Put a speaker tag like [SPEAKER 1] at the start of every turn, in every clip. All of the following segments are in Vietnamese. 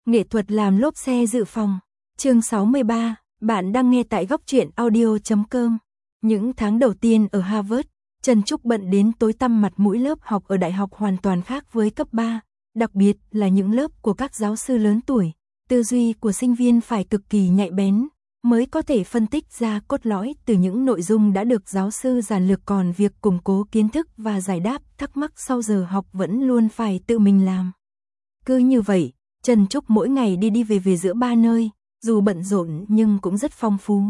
[SPEAKER 1] Nghệ thuật làm lốp xe dự phòng. Chương 63, bạn đang nghe tại góc truyện audio.com. Những tháng đầu tiên ở Harvard, Trần Trúc bận đến tối tăm mặt mũi. Lớp học ở đại học hoàn toàn khác với cấp 3, đặc biệt là những lớp của các giáo sư lớn tuổi. Tư duy của sinh viên phải cực kỳ nhạy bén, mới có thể phân tích ra cốt lõi từ những nội dung đã được giáo sư giản lược, còn việc củng cố kiến thức và giải đáp thắc mắc sau giờ học vẫn luôn phải tự mình làm. Cứ như vậy, Trần Trúc mỗi ngày đi về giữa ba nơi, dù bận rộn nhưng cũng rất phong phú.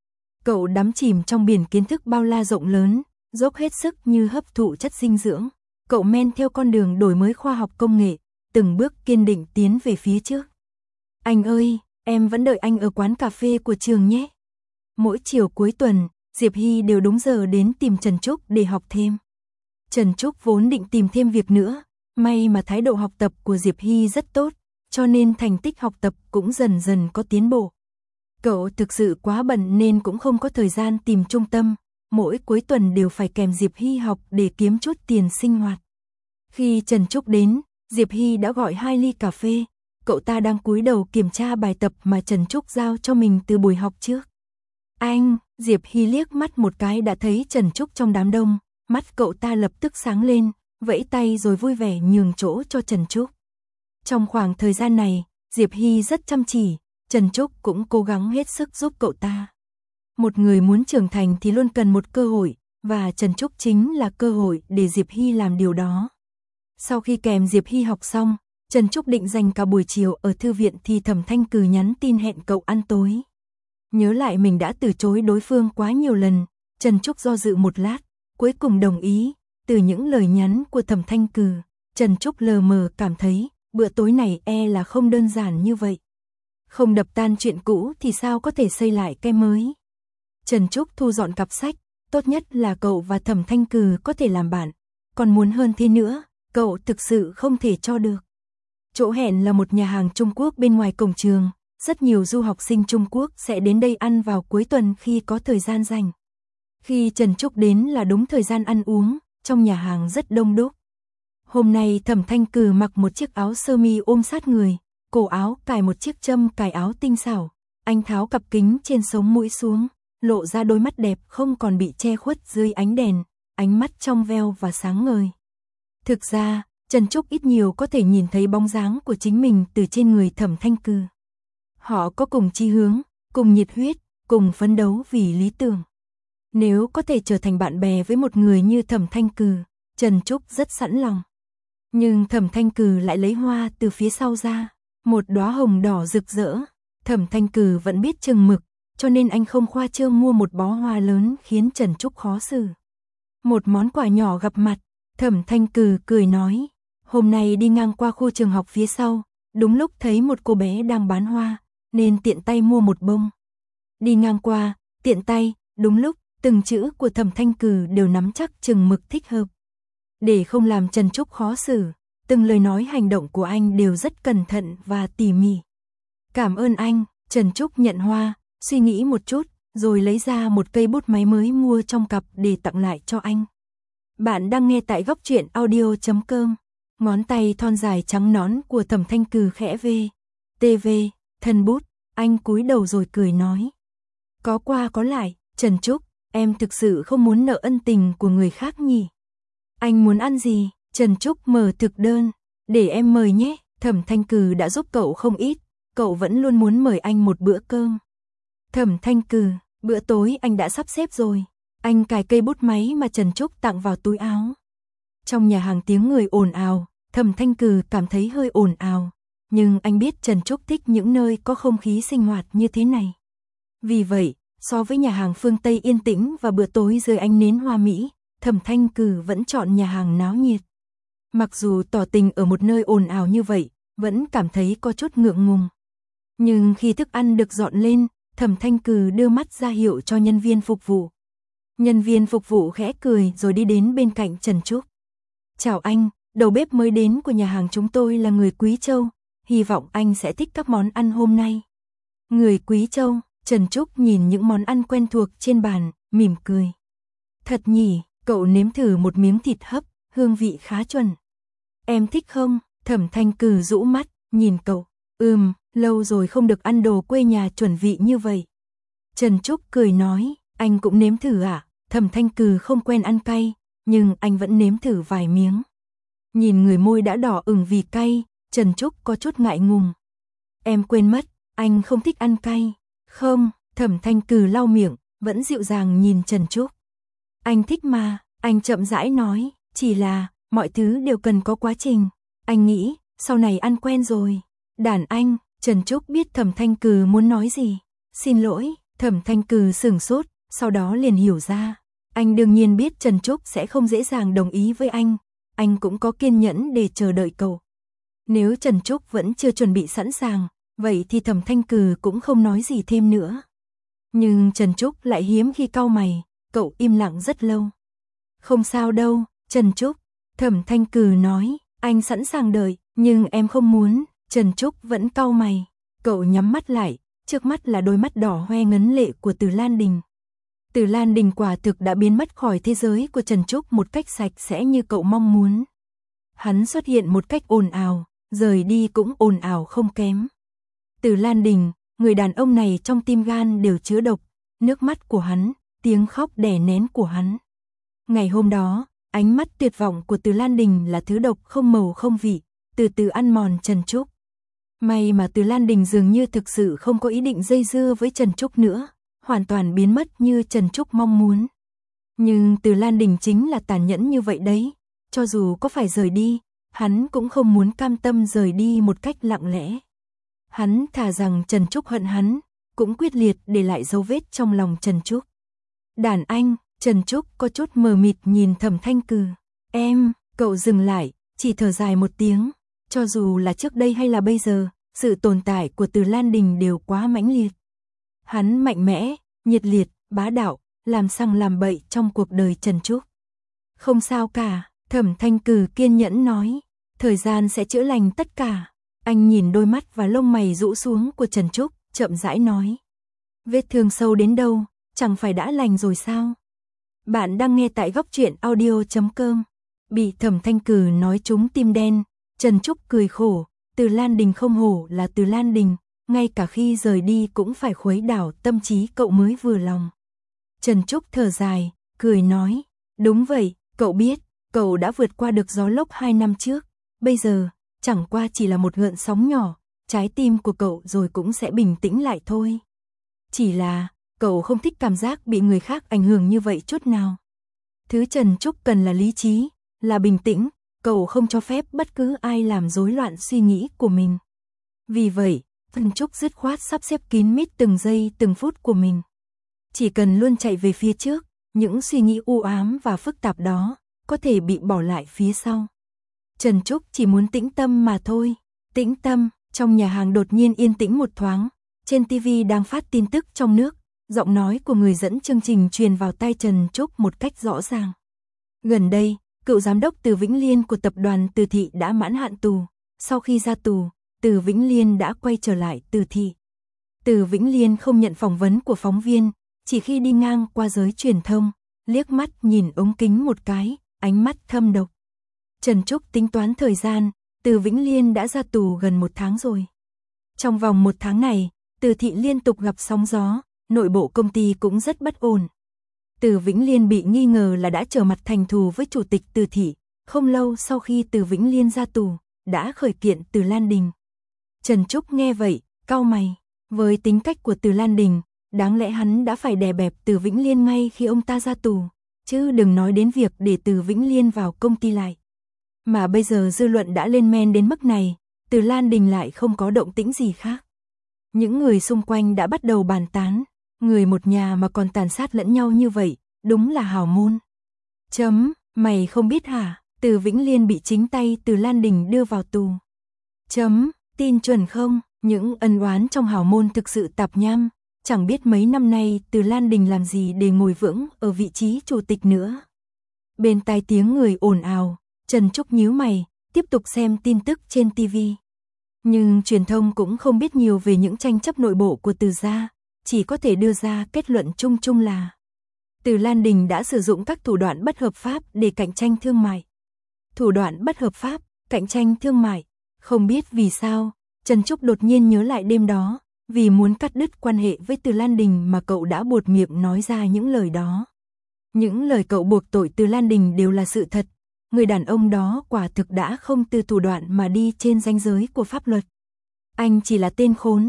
[SPEAKER 1] Cậu đắm chìm trong biển kiến thức bao la rộng lớn, dốc hết sức như hấp thụ chất dinh dưỡng. Cậu men theo con đường đổi mới khoa học công nghệ, từng bước kiên định tiến về phía trước. Anh ơi, em vẫn đợi anh ở quán cà phê của trường nhé. Mỗi chiều cuối tuần, Diệp Hy đều đúng giờ đến tìm Trần Trúc để học thêm. Trần Trúc vốn định tìm thêm việc nữa, may mà thái độ học tập của Diệp Hy rất tốt, cho nên thành tích học tập cũng dần dần có tiến bộ. Cậu thực sự quá bận nên cũng không có thời gian tìm trung tâm, mỗi cuối tuần đều phải kèm Diệp Hy học để kiếm chút tiền sinh hoạt. Khi Trần Trúc đến, Diệp Hy đã gọi 2 ly cà phê, cậu ta đang cúi đầu kiểm tra bài tập mà Trần Trúc giao cho mình từ buổi học trước. Anh, Diệp Hy liếc mắt một cái đã thấy Trần Trúc trong đám đông, mắt cậu ta lập tức sáng lên, vẫy tay rồi vui vẻ nhường chỗ cho Trần Trúc. Trong khoảng thời gian này, Diệp Hy rất chăm chỉ, Trần Trúc cũng cố gắng hết sức giúp cậu ta. Một người muốn trưởng thành thì luôn cần một cơ hội, và Trần Trúc chính là cơ hội để Diệp Hy làm điều đó. Sau khi kèm Diệp Hy học xong, Trần Trúc định dành cả buổi chiều ở thư viện thì Thẩm Thanh Cừ nhắn tin hẹn cậu ăn tối. Nhớ lại mình đã từ chối đối phương quá nhiều lần, Trần Trúc do dự một lát, cuối cùng đồng ý. Từ những lời nhắn của Thẩm Thanh Cừ, Trần Trúc lờ mờ cảm thấy bữa tối này là không đơn giản như vậy. Không đập tan chuyện cũ thì sao có thể xây lại cái mới. Trần Trúc thu dọn cặp sách, tốt nhất là cậu và Thẩm Thanh Cừ có thể làm bạn, còn muốn hơn thế nữa, cậu thực sự không thể cho được. Chỗ hẹn là một nhà hàng Trung Quốc bên ngoài cổng trường, rất nhiều du học sinh Trung Quốc sẽ đến đây ăn vào cuối tuần khi có thời gian rảnh. Khi Trần Trúc đến là đúng thời gian ăn uống, trong nhà hàng rất đông đúc. Hôm nay Thẩm Thanh Cừ mặc một chiếc áo sơ mi ôm sát người, cổ áo cài một chiếc châm cài áo tinh xảo, anh tháo cặp kính trên sống mũi xuống, lộ ra đôi mắt đẹp không còn bị che khuất dưới ánh đèn, ánh mắt trong veo và sáng ngời. Thực ra, Trần Trúc ít nhiều có thể nhìn thấy bóng dáng của chính mình từ trên người Thẩm Thanh Cừ. Họ có cùng chí hướng, cùng nhiệt huyết, cùng phấn đấu vì lý tưởng. Nếu có thể trở thành bạn bè với một người như Thẩm Thanh Cừ, Trần Trúc rất sẵn lòng. Nhưng Thẩm Thanh Cừ lại lấy hoa từ phía sau ra, một đóa hồng đỏ rực rỡ. Thẩm Thanh Cừ vẫn biết chừng mực, cho nên anh không khoa trương mua một bó hoa lớn khiến Trần Trúc khó xử. Một món quà nhỏ gặp mặt, Thẩm Thanh Cừ cười nói, hôm nay đi ngang qua khu trường học phía sau, đúng lúc thấy một cô bé đang bán hoa, nên tiện tay mua một bông. Đi ngang qua, tiện tay, đúng lúc, từng chữ của Thẩm Thanh Cừ đều nắm chắc chừng mực thích hợp. Để không làm Trần Trúc khó xử, từng lời nói hành động của anh đều rất cẩn thận và tỉ mỉ. Cảm ơn anh, Trần Trúc nhận hoa, suy nghĩ một chút, rồi lấy ra một cây bút máy mới mua trong cặp để tặng lại cho anh. Bạn đang nghe tại góc truyện audio.com. Ngón tay thon dài trắng nõn của Thẩm Thanh Cừ khẽ vê. TV, thân bút, anh cúi đầu rồi cười nói. Có qua có lại, Trần Trúc, em thực sự không muốn nợ ân tình của người khác nhỉ. Anh muốn ăn gì? Trần Trúc mở thực đơn. Để em mời nhé, Thẩm Thanh Cừ đã giúp cậu không ít, cậu vẫn luôn muốn mời anh một bữa cơm. Thẩm Thanh Cừ, bữa tối anh đã sắp xếp rồi. Anh cài cây bút máy mà Trần Trúc tặng vào túi áo. Trong nhà hàng tiếng người ồn ào, Thẩm Thanh Cừ cảm thấy hơi ồn ào, nhưng anh biết Trần Trúc thích những nơi có không khí sinh hoạt như thế này. Vì vậy, so với nhà hàng phương Tây yên tĩnh và bữa tối dưới ánh nến hoa mỹ, Thẩm Thanh Cừ vẫn chọn nhà hàng náo nhiệt. Mặc dù tỏ tình ở một nơi ồn ào như vậy, vẫn cảm thấy có chút ngượng ngùng. Nhưng khi thức ăn được dọn lên, Thẩm Thanh Cừ đưa mắt ra hiệu cho nhân viên phục vụ. Nhân viên phục vụ khẽ cười rồi đi đến bên cạnh Trần Trúc. Chào anh, đầu bếp mới đến của nhà hàng chúng tôi là người Quý Châu, hy vọng anh sẽ thích các món ăn hôm nay. Người Quý Châu, Trần Trúc nhìn những món ăn quen thuộc trên bàn, mỉm cười. Thật nhỉ, cậu nếm thử một miếng thịt hấp, hương vị khá chuẩn. Em thích không? Thẩm Thanh Cừ rũ mắt, nhìn cậu. Lâu rồi không được ăn đồ quê nhà chuẩn vị như vậy. Trần Trúc cười nói, anh cũng nếm thử à? Thẩm Thanh Cừ không quen ăn cay, nhưng anh vẫn nếm thử vài miếng. Nhìn người môi đã đỏ ửng vì cay, Trần Trúc có chút ngại ngùng. Em quên mất, anh không thích ăn cay. Không, Thẩm Thanh Cừ lau miệng, vẫn dịu dàng nhìn Trần Trúc. Anh thích mà, anh chậm rãi nói, chỉ là, mọi thứ đều cần có quá trình. Anh nghĩ, sau này ăn quen rồi. Đàn anh, Trần Trúc biết Thẩm Thanh Cừ muốn nói gì. Xin lỗi, Thẩm Thanh Cừ sửng sốt, sau đó liền hiểu ra. Anh đương nhiên biết Trần Trúc sẽ không dễ dàng đồng ý với anh cũng có kiên nhẫn để chờ đợi cậu. Nếu Trần Trúc vẫn chưa chuẩn bị sẵn sàng, vậy thì Thẩm Thanh Cừ cũng không nói gì thêm nữa. Nhưng Trần Trúc lại hiếm khi cau mày, cậu im lặng rất lâu. Không sao đâu, Trần Trúc, Thẩm Thanh Cừ nói, anh sẵn sàng đợi, nhưng em không muốn. Trần Trúc vẫn cau mày, cậu nhắm mắt lại, trước mắt là đôi mắt đỏ hoe ngấn lệ của Từ Lan Đình. Từ Lan Đình quả thực đã biến mất khỏi thế giới của Trần Trúc một cách sạch sẽ như cậu mong muốn. Hắn xuất hiện một cách ồn ào, rời đi cũng ồn ào không kém. Từ Lan Đình, người đàn ông này trong tim gan đều chứa độc, nước mắt của hắn, tiếng khóc đè nén của hắn. Ngày hôm đó, ánh mắt tuyệt vọng của Từ Lan Đình là thứ độc không màu không vị, từ từ ăn mòn Trần Trúc. May mà Từ Lan Đình dường như thực sự không có ý định dây dưa với Trần Trúc nữa, hoàn toàn biến mất như Trần Trúc mong muốn. Nhưng Từ Lan Đình chính là tàn nhẫn như vậy đấy, cho dù có phải rời đi, hắn cũng không muốn cam tâm rời đi một cách lặng lẽ. Hắn thà rằng Trần Trúc hận hắn, cũng quyết liệt để lại dấu vết trong lòng Trần Trúc. Đàn anh, Trần Trúc có chút mờ mịt nhìn Thẩm Thanh Cừ. Em, cậu dừng lại, chỉ thở dài một tiếng. Cho dù là trước đây hay là bây giờ, sự tồn tại của Từ Lan Đình đều quá mãnh liệt. Hắn mạnh mẽ, nhiệt liệt, bá đạo, làm sằng làm bậy trong cuộc đời Trần Trúc. Không sao cả, Thẩm Thanh Cừ kiên nhẫn nói, thời gian sẽ chữa lành tất cả. Anh nhìn đôi mắt và lông mày rũ xuống của Trần Trúc, chậm rãi nói. Vết thương sâu đến đâu, chẳng phải đã lành rồi sao? Bạn đang nghe tại góc truyện audio.com. Bị Thẩm Thanh Cừ nói trúng tim đen, Trần Trúc cười khổ, Từ Lan Đình không hổ là Từ Lan Đình, ngay cả khi rời đi cũng phải khuấy đảo tâm trí cậu mới vừa lòng. Trần Trúc thở dài, cười nói, đúng vậy, cậu biết, cậu đã vượt qua được gió lốc 2 năm trước, bây giờ, chẳng qua chỉ là một gợn sóng nhỏ, trái tim của cậu rồi cũng sẽ bình tĩnh lại thôi. Chỉ là, cậu không thích cảm giác bị người khác ảnh hưởng như vậy chút nào. Thứ Trần Trúc cần là lý trí, là bình tĩnh, cậu không cho phép bất cứ ai làm rối loạn suy nghĩ của mình. Vì vậy, Trần Trúc dứt khoát sắp xếp kín mít từng giây từng phút của mình. Chỉ cần luôn chạy về phía trước, những suy nghĩ u ám và phức tạp đó có thể bị bỏ lại phía sau. Trần Trúc chỉ muốn tĩnh tâm mà thôi. Tĩnh tâm, trong nhà hàng đột nhiên yên tĩnh một thoáng, trên TV đang phát tin tức trong nước, giọng nói của người dẫn chương trình truyền vào tai Trần Trúc một cách rõ ràng. Gần đây, cựu giám đốc Từ Vĩnh Liên của tập đoàn Từ Thị đã mãn hạn tù. Sau khi ra tù, Từ Vĩnh Liên đã quay trở lại Từ Thị. Từ Vĩnh Liên không nhận phỏng vấn của phóng viên, chỉ khi đi ngang qua giới truyền thông, liếc mắt nhìn ống kính một cái, ánh mắt thâm độc. Trần Trúc tính toán thời gian, Từ Vĩnh Liên đã ra tù gần 1 tháng rồi. Trong vòng 1 tháng này, Từ Thị liên tục gặp sóng gió, nội bộ công ty cũng rất bất ổn. Từ Vĩnh Liên bị nghi ngờ là đã trở mặt thành thù với chủ tịch Từ Thị, không lâu sau khi Từ Vĩnh Liên ra tù, đã khởi kiện Từ Lan Đình. Trần Trúc nghe vậy, cau mày, với tính cách của Từ Lan Đình, đáng lẽ hắn đã phải đè bẹp Từ Vĩnh Liên ngay khi ông ta ra tù, chứ đừng nói đến việc để Từ Vĩnh Liên vào công ty lại. Mà bây giờ dư luận đã lên men đến mức này, Từ Lan Đình lại không có động tĩnh gì khác. Những người xung quanh đã bắt đầu bàn tán, người một nhà mà còn tàn sát lẫn nhau như vậy, đúng là hào môn. Mày không biết hả, Từ Vĩnh Liên bị chính tay Từ Lan Đình đưa vào tù. Tin chuẩn không, những ân oán trong hào môn thực sự tạp nham, chẳng biết mấy năm nay Từ Lan Đình làm gì để ngồi vững ở vị trí chủ tịch nữa. Bên tai tiếng người ồn ào, Trần Trúc nhíu mày, tiếp tục xem tin tức trên TV. Nhưng truyền thông cũng không biết nhiều về những tranh chấp nội bộ của Từ gia, chỉ có thể đưa ra kết luận chung chung là Từ Lan Đình đã sử dụng các thủ đoạn bất hợp pháp để cạnh tranh thương mại. Thủ đoạn bất hợp pháp, cạnh tranh thương mại, không biết vì sao, Trần Trúc đột nhiên nhớ lại đêm đó, vì muốn cắt đứt quan hệ với Từ Lan Đình mà cậu đã buột miệng nói ra những lời đó. Những lời cậu buộc tội Từ Lan Đình đều là sự thật, người đàn ông đó quả thực đã không từ thủ đoạn mà đi trên ranh giới của pháp luật. Anh chỉ là tên khốn.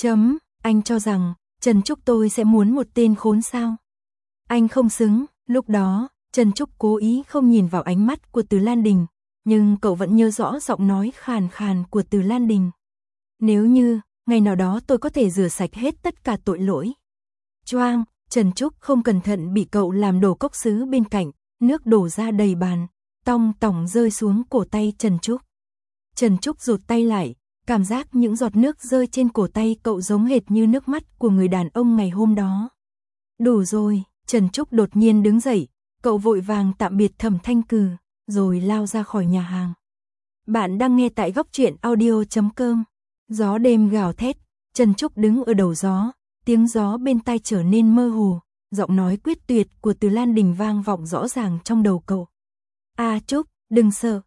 [SPEAKER 1] Anh cho rằng Trần Trúc tôi sẽ muốn một tên khốn sao? Anh không xứng. Lúc đó, Trần Trúc cố ý không nhìn vào ánh mắt của Từ Lan Đình, nhưng cậu vẫn nhớ rõ giọng nói khàn khàn của Từ Lan Đình. Nếu như, ngày nào đó tôi có thể rửa sạch hết tất cả tội lỗi. Choang, Trần Trúc không cẩn thận bị cậu làm đổ cốc sứ bên cạnh, nước đổ ra đầy bàn, tong tỏng rơi xuống cổ tay Trần Trúc. Trần Trúc rụt tay lại, cảm giác những giọt nước rơi trên cổ tay cậu giống hệt như nước mắt của người đàn ông ngày hôm đó. Đủ rồi, Trần Trúc đột nhiên đứng dậy, cậu vội vàng tạm biệt Thẩm Thanh Cừ, rồi lao ra khỏi nhà hàng. Bạn đang nghe tại góc truyện audio.com. Gió đêm gào thét, Trần Trúc đứng ở đầu gió, tiếng gió bên tai trở nên mơ hồ, giọng nói quyết tuyệt của Từ Lan Đình vang vọng rõ ràng trong đầu cậu. Trúc, đừng sợ,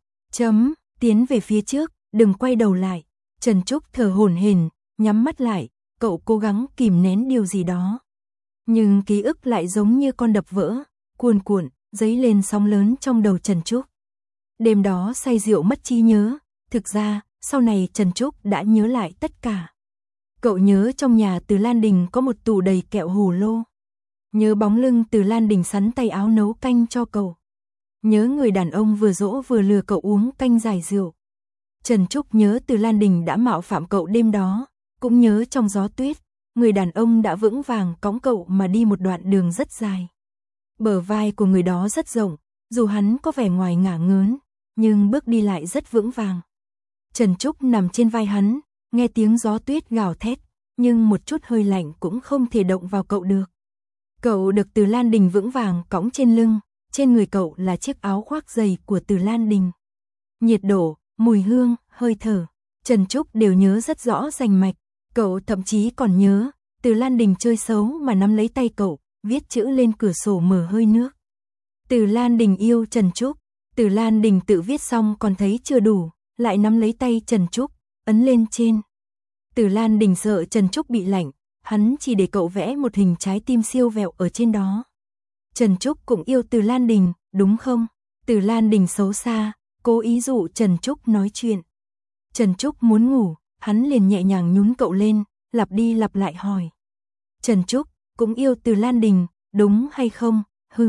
[SPEAKER 1] tiến về phía trước, đừng quay đầu lại. Trần Trúc thở hổn hển, nhắm mắt lại, cậu cố gắng kìm nén điều gì đó. Nhưng ký ức lại giống như con đập vỡ, cuồn cuộn, dấy lên sóng lớn trong đầu Trần Trúc. Đêm đó say rượu mất trí nhớ, thực ra, sau này Trần Trúc đã nhớ lại tất cả. Cậu nhớ trong nhà Từ Lan Đình có một tủ đầy kẹo hồ lô. Nhớ bóng lưng Từ Lan Đình sắn tay áo nấu canh cho cậu. Nhớ người đàn ông vừa dỗ vừa lừa cậu uống canh giải rượu. Trần Trúc nhớ Từ Lan Đình đã mạo phạm cậu đêm đó, cũng nhớ trong gió tuyết, người đàn ông đã vững vàng cõng cậu mà đi một đoạn đường rất dài. Bờ vai của người đó rất rộng, dù hắn có vẻ ngoài ngả ngớn, nhưng bước đi lại rất vững vàng. Trần Trúc nằm trên vai hắn, nghe tiếng gió tuyết gào thét, nhưng một chút hơi lạnh cũng không thể động vào cậu được. Cậu được Từ Lan Đình vững vàng cõng trên lưng, trên người cậu là chiếc áo khoác dày của Từ Lan Đình. Nhiệt độ, mùi hương, hơi thở, Trần Trúc đều nhớ rất rõ rành mạch. Cậu thậm chí còn nhớ, Từ Lan Đình chơi xấu mà nắm lấy tay cậu, viết chữ lên cửa sổ mở hơi nước. Từ Lan Đình yêu Trần Trúc, Từ Lan Đình tự viết xong còn thấy chưa đủ, lại nắm lấy tay Trần Trúc, ấn lên trên. Từ Lan Đình sợ Trần Trúc bị lạnh, hắn chỉ để cậu vẽ một hình trái tim siêu vẹo ở trên đó. Trần Trúc cũng yêu Từ Lan Đình, đúng không? Từ Lan Đình xấu xa, cố ý dụ Trần Trúc nói chuyện. Trần Trúc muốn ngủ, hắn liền nhẹ nhàng nhún cậu lên, lặp đi lặp lại hỏi. Trần Trúc cũng yêu Từ Lan Đình, đúng hay không?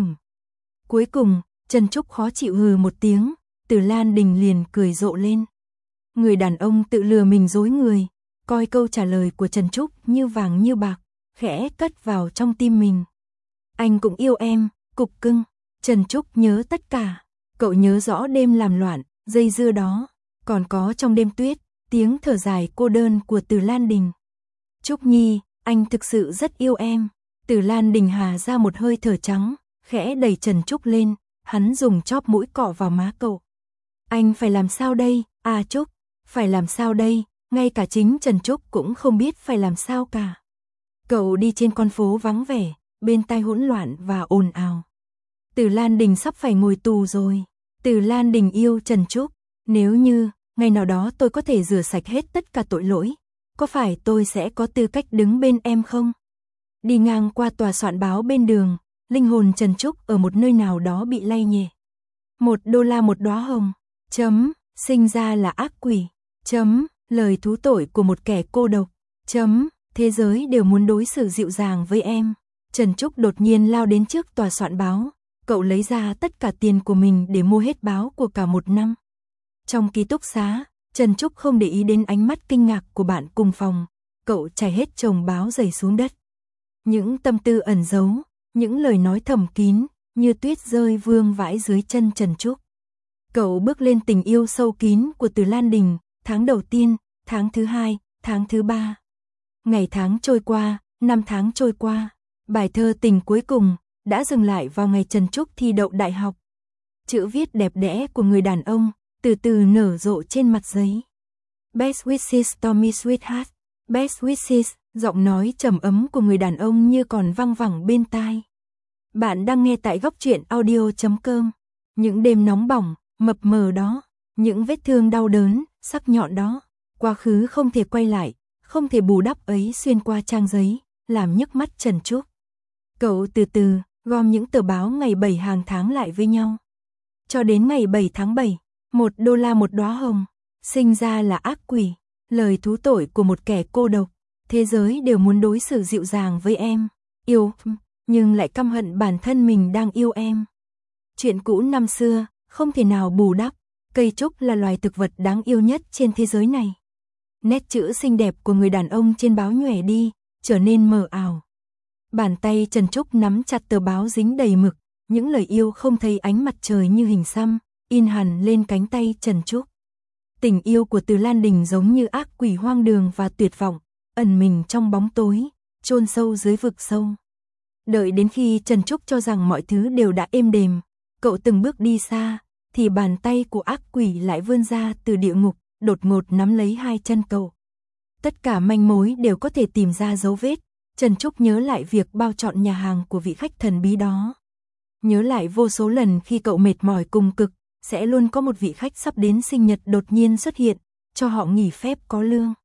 [SPEAKER 1] Cuối cùng, Trần Trúc khó chịu hừ một tiếng, Từ Lan Đình liền cười rộ lên. Người đàn ông tự lừa mình dối người, coi câu trả lời của Trần Trúc như vàng như bạc, khẽ cất vào trong tim mình. Anh cũng yêu em, cục cưng. Trần Trúc nhớ tất cả, cậu nhớ rõ đêm làm loạn, dây dưa đó, còn có trong đêm tuyết, tiếng thở dài cô đơn của Từ Lan Đình. Trúc Nhi, anh thực sự rất yêu em. Từ Lan Đình hà ra một hơi thở trắng, khẽ đẩy Trần Trúc lên, hắn dùng chóp mũi cọ vào má cậu. Anh phải làm sao đây, Trúc, phải làm sao đây, ngay cả chính Trần Trúc cũng không biết phải làm sao cả. Cậu đi trên con phố vắng vẻ, bên tai hỗn loạn và ồn ào. Từ Lan Đình sắp phải ngồi tù rồi. Từ Lan Đình yêu Trần Trúc, nếu như ngày nào đó tôi có thể rửa sạch hết tất cả tội lỗi, có phải tôi sẽ có tư cách đứng bên em không? Đi ngang qua tòa soạn báo bên đường, linh hồn Trần Trúc ở một nơi nào đó bị lay nhẹ. $1 một đóa hồng. Sinh ra là ác quỷ. Lời thú tội của một kẻ cô độc. Thế giới đều muốn đối xử dịu dàng với em. Trần Trúc đột nhiên lao đến trước tòa soạn báo. Cậu lấy ra tất cả tiền của mình để mua hết báo của cả một năm. Trong ký túc xá, Trần Trúc không để ý đến ánh mắt kinh ngạc của bạn cùng phòng. Cậu trải hết chồng báo dày xuống đất. Những tâm tư ẩn giấu, những lời nói thầm kín, như tuyết rơi vương vãi dưới chân Trần Trúc. Cậu bước lên tình yêu sâu kín của Từ Lan Đình, tháng đầu tiên, tháng thứ 2, tháng thứ 3. Ngày tháng trôi qua, năm tháng trôi qua, bài thơ tình cuối cùng đã dừng lại vào ngày Trần Trúc thi đậu đại học. Chữ viết đẹp đẽ của người đàn ông từ từ nở rộ trên mặt giấy. Best wishes Tommy sweetheart, best wishes, giọng nói trầm ấm của người đàn ông như còn văng vẳng bên tai. Bạn đang nghe tại góc truyện audio.com. Những đêm nóng bỏng, mập mờ đó, những vết thương đau đớn, sắc nhọn đó, Quá khứ không thể quay lại, không thể bù đắp ấy xuyên qua trang giấy, làm nhức mắt Trần Trúc. Cậu từ từ gom những tờ báo ngày 7 hàng tháng lại với nhau. Cho đến ngày 7 tháng 7, $1 một đóa hồng, sinh ra là ác quỷ, lời thú tội của một kẻ cô độc, thế giới đều muốn đối xử dịu dàng với em, yêu, nhưng lại căm hận bản thân mình đang yêu em. Chuyện cũ năm xưa, không thể nào bù đắp, cây trúc là loài thực vật đáng yêu nhất trên thế giới này. Nét chữ xinh đẹp của người đàn ông trên báo nhòe đi, trở nên mờ ảo. Bàn tay Trần Trúc nắm chặt tờ báo dính đầy mực, những lời yêu không thấy ánh mặt trời như hình xăm, in hẳn lên cánh tay Trần Trúc. Tình yêu của Từ Lan Đình giống như ác quỷ hoang đường và tuyệt vọng, ẩn mình trong bóng tối, chôn sâu dưới vực sâu. Đợi đến khi Trần Trúc cho rằng mọi thứ đều đã êm đềm, cậu từng bước đi xa, thì bàn tay của ác quỷ lại vươn ra từ địa ngục, đột ngột nắm lấy hai chân cậu. Tất cả manh mối đều có thể tìm ra dấu vết. Trần Trúc nhớ lại việc bao chọn nhà hàng của vị khách thần bí đó. Nhớ lại vô số lần khi cậu mệt mỏi cùng cực, sẽ luôn có một vị khách sắp đến sinh nhật đột nhiên xuất hiện, cho họ nghỉ phép có lương.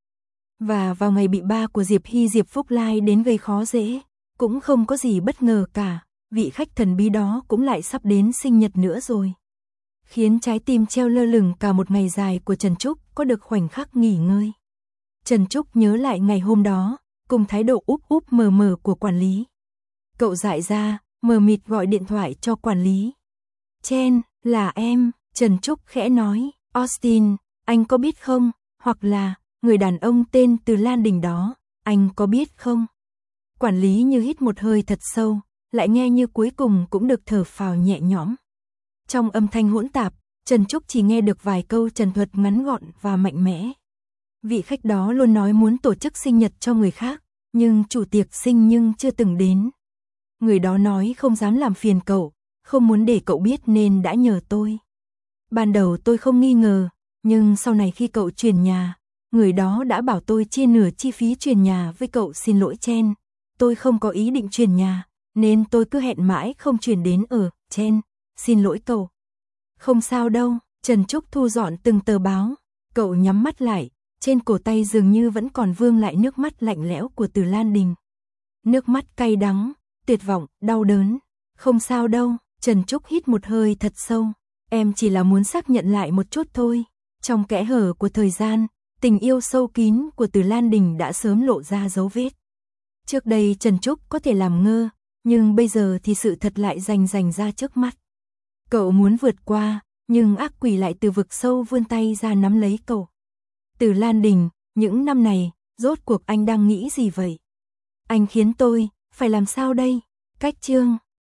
[SPEAKER 1] Và vào ngày bị ba của Diệp Hy Diệp Phúc Lai đến gây khó dễ, cũng không có gì bất ngờ cả, vị khách thần bí đó cũng lại sắp đến sinh nhật nữa rồi. Khiến trái tim treo lơ lửng cả một ngày dài của Trần Trúc có được khoảnh khắc nghỉ ngơi. Trần Trúc nhớ lại ngày hôm đó, cùng thái độ úp úp mờ mờ của quản lý. Cậu dại ra, mờ mịt gọi điện thoại cho quản lý. Chen, là em, Trần Trúc khẽ nói, Austin, anh có biết không, hoặc là, người đàn ông tên Từ Lan Đình đó, anh có biết không? Quản lý như hít một hơi thật sâu, lại nghe như cuối cùng cũng được thở phào nhẹ nhõm. Trong âm thanh hỗn tạp, Trần Trúc chỉ nghe được vài câu trần thuật ngắn gọn và mạnh mẽ. Vị khách đó luôn nói muốn tổ chức sinh nhật cho người khác, nhưng chủ tiệc sinh nhưng chưa từng đến. Người đó nói không dám làm phiền cậu, không muốn để cậu biết nên đã nhờ tôi. Ban đầu tôi không nghi ngờ, nhưng sau này khi cậu chuyển nhà, người đó đã bảo tôi chia nửa chi phí chuyển nhà với cậu. Xin lỗi Chen, tôi không có ý định chuyển nhà, nên tôi cứ hẹn mãi không chuyển đến ở Chen, xin lỗi cậu. Không sao đâu, Trần Trúc thu dọn từng tờ báo, cậu nhắm mắt lại, trên cổ tay dường như vẫn còn vương lại nước mắt lạnh lẽo của Từ Lan Đình. Nước mắt cay đắng, tuyệt vọng, đau đớn. Không sao đâu, Trần Trúc hít một hơi thật sâu, em chỉ là muốn xác nhận lại một chút thôi. Trong kẽ hở của thời gian, tình yêu sâu kín của Từ Lan Đình đã sớm lộ ra dấu vết. Trước đây Trần Trúc có thể làm ngơ, nhưng bây giờ thì sự thật lại rành ra trước mắt. Cậu muốn vượt qua, nhưng ác quỷ lại từ vực sâu vươn tay ra nắm lấy cậu. Từ Lan Đình, những năm này, rốt cuộc anh đang nghĩ gì vậy? Anh khiến tôi, phải làm sao đây? Cách chương